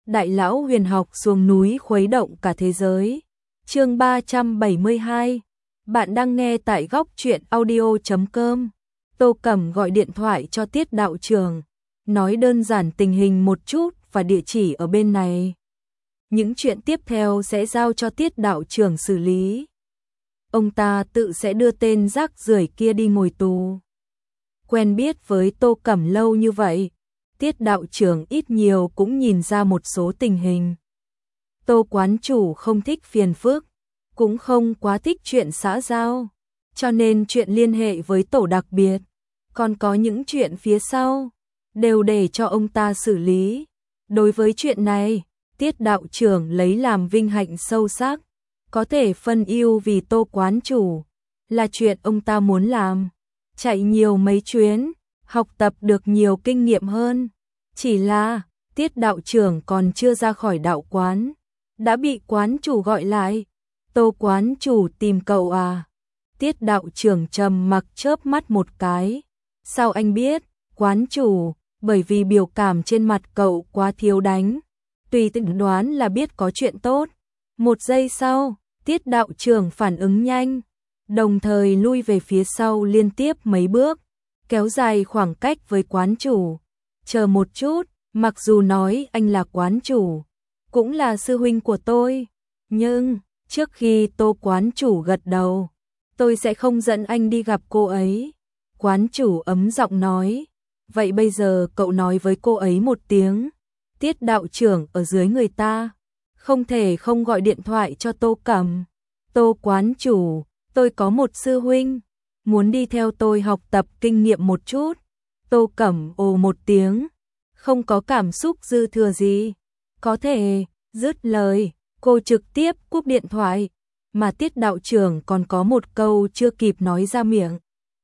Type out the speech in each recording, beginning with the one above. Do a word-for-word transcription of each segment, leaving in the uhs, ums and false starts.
Đại lão huyền học xuống núi khuấy động cả thế giới. Chương ba trăm bảy mươi hai. Bạn đang nghe tại góc truyện audio chấm com. Tô Cẩm gọi điện thoại cho Tiết đạo trưởng, nói đơn giản tình hình một chút và địa chỉ ở bên này. Những chuyện tiếp theo sẽ giao cho Tiết đạo trưởng xử lý. Ông ta tự sẽ đưa tên rác rưởi kia đi ngồi tù. Quen biết với Tô Cẩm lâu như vậy, Tiết đạo trưởng ít nhiều cũng nhìn ra một số tình hình. Tô quán chủ không thích phiền phức, cũng không quá thích chuyện xã giao, cho nên chuyện liên hệ với tổ đặc biệt, còn có những chuyện phía sau, đều để cho ông ta xử lý. Đối với chuyện này, Tiết đạo trưởng lấy làm vinh hạnh sâu sắc, có thể phân ưu vì Tô quán chủ, là chuyện ông ta muốn làm. Chạy nhiều mấy chuyến, học tập được nhiều kinh nghiệm hơn. Chỉ là, Tiết đạo trưởng còn chưa ra khỏi đạo quán, đã bị quán chủ gọi lại. Tô quán chủ tìm cậu à? Tiết đạo trưởng trầm mặc chớp mắt một cái. Sao anh biết? Quán chủ, bởi vì biểu cảm trên mặt cậu quá thiếu đánh. Tùy tính đoán là biết có chuyện tốt. Một giây sau, Tiết đạo trưởng phản ứng nhanh, đồng thời lui về phía sau liên tiếp mấy bước, kéo dài khoảng cách với quán chủ. Chờ một chút, mặc dù nói anh là quán chủ, cũng là sư huynh của tôi, nhưng trước khi Tô quán chủ gật đầu, tôi sẽ không dẫn anh đi gặp cô ấy. Quán chủ ấm giọng nói, vậy bây giờ cậu nói với cô ấy một tiếng. Tiết đạo trưởng ở dưới người ta, không thể không gọi điện thoại cho Tô Cẩm. Tô quán chủ, tôi có một sư huynh, muốn đi theo tôi học tập kinh nghiệm một chút. Tô Cẩm ồ một tiếng, không có cảm xúc dư thừa gì. Có thể, dứt lời, cô trực tiếp cúp điện thoại, mà Tiết đạo trưởng còn có một câu chưa kịp nói ra miệng.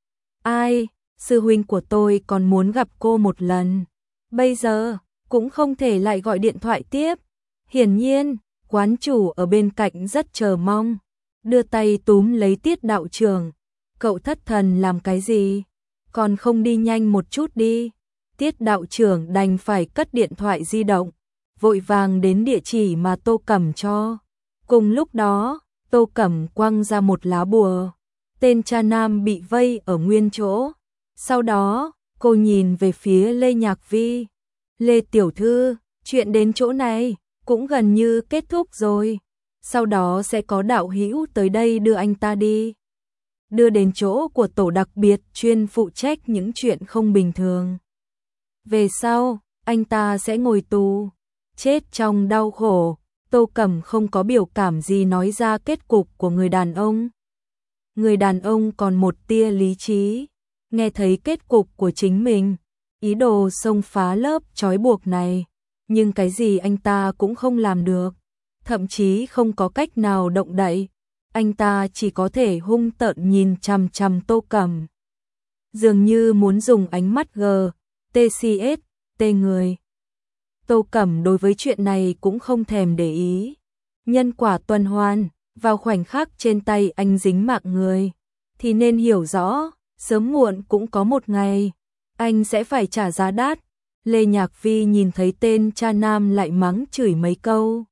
Ai, sư huynh của tôi còn muốn gặp cô một lần. Bây giờ, cũng không thể lại gọi điện thoại tiếp. Hiển nhiên, quán chủ ở bên cạnh rất chờ mong, đưa tay túm lấy Tiết đạo trưởng. Cậu thất thần làm cái gì? Còn không đi nhanh một chút đi. Tiết đạo trưởng đành phải cất điện thoại di động, vội vàng đến địa chỉ mà Tô Cẩm cho. Cùng lúc đó, Tô Cẩm quăng ra một lá bùa. Tên cha nam bị vây ở nguyên chỗ. Sau đó, cô nhìn về phía Lê Nhạc Vi. Lê tiểu thư, chuyện đến chỗ này cũng gần như kết thúc rồi. Sau đó sẽ có đạo hữu tới đây đưa anh ta đi, đưa đến chỗ của tổ đặc biệt chuyên phụ trách những chuyện không bình thường. Về sau, anh ta sẽ ngồi tù, chết trong đau khổ. Tô Cẩm không có biểu cảm gì nói ra kết cục của người đàn ông. Người đàn ông còn một tia lý trí, nghe thấy kết cục của chính mình, ý đồ xông phá lớp trói buộc này, nhưng cái gì anh ta cũng không làm được, thậm chí không có cách nào động đậy. Anh ta chỉ có thể hung tợn nhìn chằm chằm Tô Cẩm, dường như muốn dùng ánh mắt gờ, tê xê ét, tê người. Tô Cẩm đối với chuyện này cũng không thèm để ý. Nhân quả tuần hoàn, vào khoảnh khắc trên tay anh dính mạng người, thì nên hiểu rõ, sớm muộn cũng có một ngày, anh sẽ phải trả giá đắt. Lê Nhạc Vi nhìn thấy tên cha nam lại mắng chửi mấy câu.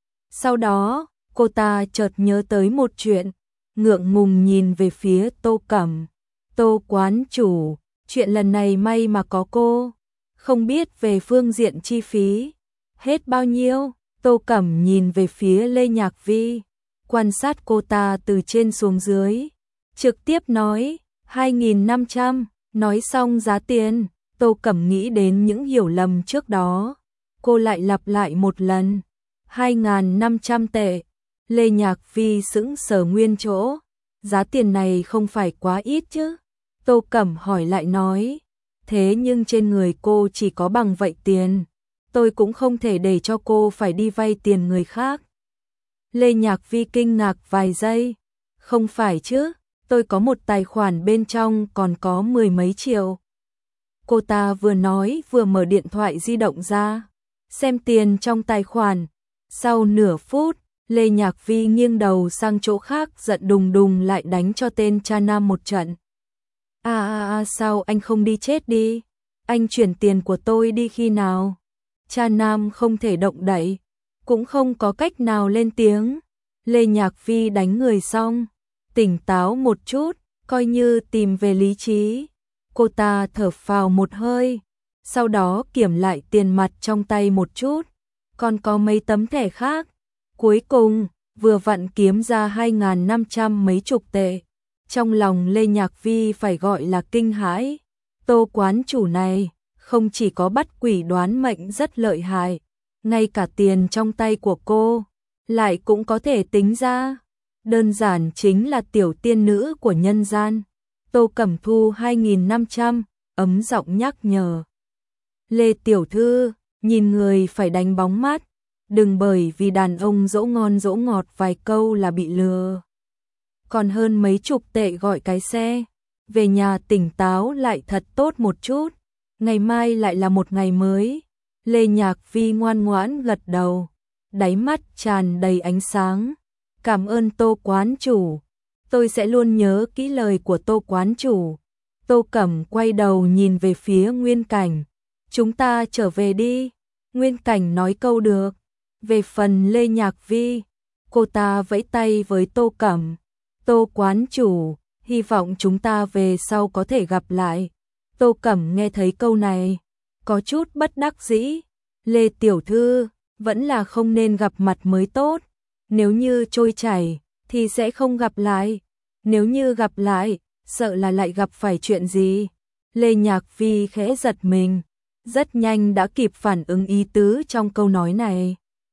Sau đó, cô ta chợt nhớ tới một chuyện, ngượng ngùng nhìn về phía Tô Cẩm. Tô quán chủ, chuyện lần này may mà có cô, không biết về phương diện chi phí, hết bao nhiêu? Tô Cẩm nhìn về phía Lê Nhạc Vi, quan sát cô ta từ trên xuống dưới, trực tiếp nói, hai nghìn năm trăm, nói xong giá tiền, Tô Cẩm nghĩ đến những hiểu lầm trước đó, cô lại lặp lại một lần, hai nghìn năm trăm tệ. Lê Nhạc Vi sững sờ nguyên chỗ, giá tiền này không phải quá ít chứ? Tô Cẩm hỏi lại nói, thế nhưng trên người cô chỉ có bằng vậy tiền, tôi cũng không thể để cho cô phải đi vay tiền người khác. Lê Nhạc Vi kinh ngạc vài giây, không phải chứ, tôi có một tài khoản bên trong còn có mười mấy triệu. Cô ta vừa nói vừa mở điện thoại di động ra, xem tiền trong tài khoản. Sau nửa phút, Lê Nhạc Vi nghiêng đầu sang chỗ khác, giận đùng đùng lại đánh cho tên cha nam một trận. À à à, sao anh không đi chết đi? Anh chuyển tiền của tôi đi khi nào? Cha Nam không thể động đậy, cũng không có cách nào lên tiếng. Lê Nhạc Phi đánh người xong, tỉnh táo một chút, coi như tìm về lý trí. Cô ta thở phào một hơi, sau đó kiểm lại tiền mặt trong tay một chút, còn có mấy tấm thẻ khác. Cuối cùng, vừa vặn kiếm ra hai nghìn năm trăm mấy chục tệ. Trong lòng Lê Nhạc Phi phải gọi là kinh hãi. Tô quán chủ này, không chỉ có bắt quỷ đoán mệnh rất lợi hại, ngay cả tiền trong tay của cô, lại cũng có thể tính ra. Đơn giản chính là tiểu tiên nữ của nhân gian. Tô Cẩm Thu hai nghìn năm trăm, ấm giọng nhắc nhở. Lê tiểu thư, nhìn người phải đánh bóng mắt, đừng bởi vì đàn ông dỗ ngon dỗ ngọt vài câu là bị lừa. Còn hơn mấy chục tệ gọi cái xe, về nhà tỉnh táo lại thật tốt một chút, ngày mai lại là một ngày mới. Lê Nhạc Phi ngoan ngoãn gật đầu, đáy mắt tràn đầy ánh sáng. Cảm ơn Tô quán chủ, tôi sẽ luôn nhớ kỹ lời của Tô quán chủ. Tô Cẩm quay đầu nhìn về phía Nguyên Cảnh, chúng ta trở về đi. Nguyên Cảnh nói câu được. Về phần Lê Nhạc Vi, cô ta vẫy tay với Tô Cẩm. Tô quán chủ, hy vọng chúng ta về sau có thể gặp lại. Tô Cẩm nghe thấy câu này, có chút bất đắc dĩ. Lê tiểu thư, vẫn là không nên gặp mặt mới tốt. Nếu như trôi chảy, thì sẽ không gặp lại. Nếu như gặp lại, sợ là lại gặp phải chuyện gì. Lê Nhạc Vi khẽ giật mình, rất nhanh đã kịp phản ứng ý tứ trong câu nói này.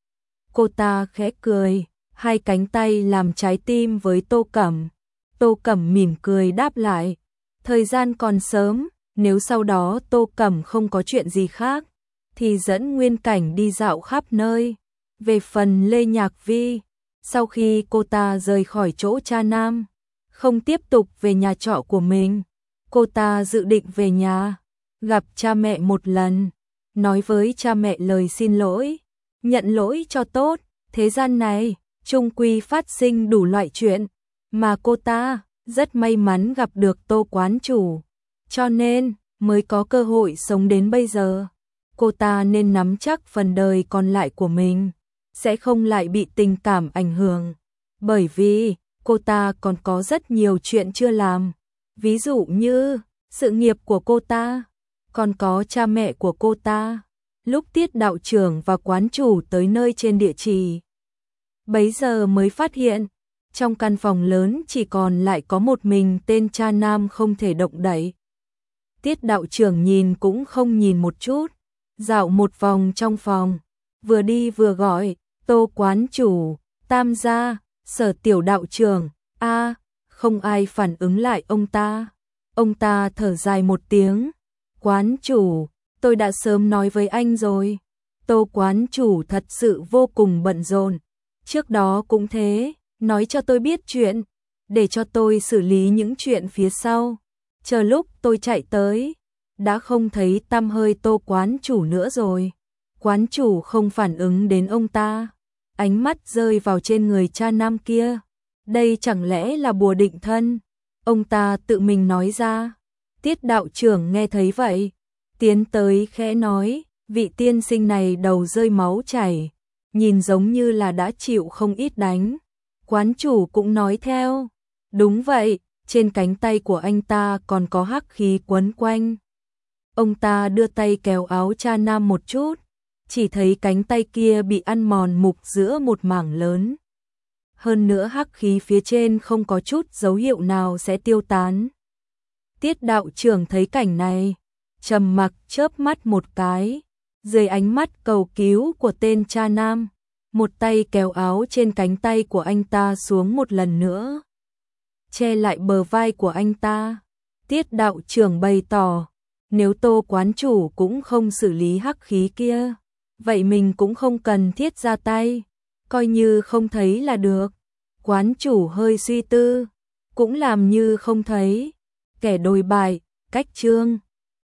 Cô ta khẽ cười, hai cánh tay làm trái tim với Tô Cẩm. Tô Cẩm mỉm cười đáp lại, thời gian còn sớm, nếu sau đó Tô Cẩm không có chuyện gì khác, thì dẫn Nguyên Cảnh đi dạo khắp nơi. Về phần Lê Nhạc Vi, sau khi cô ta rời khỏi chỗ cha Nam, không tiếp tục về nhà trọ của mình, cô ta dự định về nhà, gặp cha mẹ một lần, nói với cha mẹ lời xin lỗi, nhận lỗi cho tốt. Thế gian này, chung quy phát sinh đủ loại chuyện, mà cô ta rất may mắn gặp được Tô quán chủ, cho nên mới có cơ hội sống đến bây giờ. Cô ta nên nắm chắc phần đời còn lại của mình, sẽ không lại bị tình cảm ảnh hưởng, bởi vì cô ta còn có rất nhiều chuyện chưa làm, ví dụ như sự nghiệp của cô ta, còn có cha mẹ của cô ta. Lúc Tiết đạo trưởng và quán chủ tới nơi trên địa chỉ, bấy giờ mới phát hiện, trong căn phòng lớn chỉ còn lại có một mình tên cha Nam không thể động đậy. Tiết đạo trưởng nhìn cũng không nhìn một chút, dạo một vòng trong phòng, vừa đi vừa gọi, Tô quán chủ, Tam gia, Sở tiểu đạo trưởng. A, không ai phản ứng lại ông ta. Ông ta thở dài một tiếng, quán chủ, tôi đã sớm nói với anh rồi. Tô quán chủ thật sự vô cùng bận rộn, trước đó cũng thế, nói cho tôi biết chuyện, để cho tôi xử lý những chuyện phía sau. Chờ lúc tôi chạy tới, đã không thấy tăm hơi Tô quán chủ nữa rồi. Quán chủ không phản ứng đến ông ta, ánh mắt rơi vào trên người cha Nam kia. Đây chẳng lẽ là bùa định thân? Ông ta tự mình nói ra. Tiết đạo trưởng nghe thấy vậy, tiến tới khẽ nói, vị tiên sinh này đầu rơi máu chảy, nhìn giống như là đã chịu không ít đánh. Quán chủ cũng nói theo, đúng vậy, trên cánh tay của anh ta còn có hắc khí quấn quanh. Ông ta đưa tay kéo áo cha Nam một chút, chỉ thấy cánh tay kia bị ăn mòn mục giữa một mảng lớn. Hơn nữa hắc khí phía trên không có chút dấu hiệu nào sẽ tiêu tán. Tiết đạo trưởng thấy cảnh này, trầm mặc chớp mắt một cái, dưới ánh mắt cầu cứu của tên cha Nam, một tay kéo áo trên cánh tay của anh ta xuống một lần nữa, che lại bờ vai của anh ta. Tiết đạo trưởng bày tỏ, nếu Tô quán chủ cũng không xử lý hắc khí kia, vậy mình cũng không cần thiết ra tay, coi như không thấy là được. Quán chủ hơi suy tư, cũng làm như không thấy. Kẻ đồi bại, cách chương.